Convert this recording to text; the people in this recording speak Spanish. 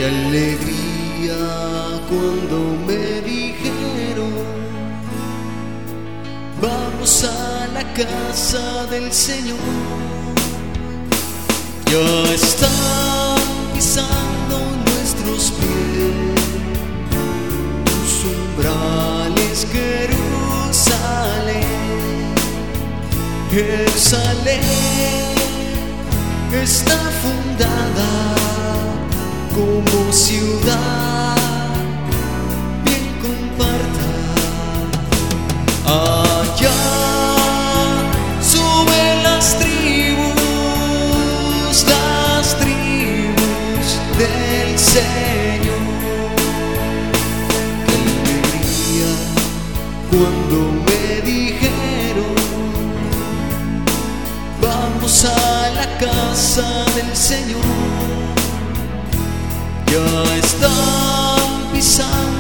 Qué alegría cuando me dijeron: vamos a la casa del Señor. Ya están pisando nuestros pies tus umbrales, Jerusalén. Jerusalén está fundada como ciudad bien comparta. Allá suben las tribus del Señor. Qué alegría cuando me dijeron: vamos a la casa del Señor. Ya están pisando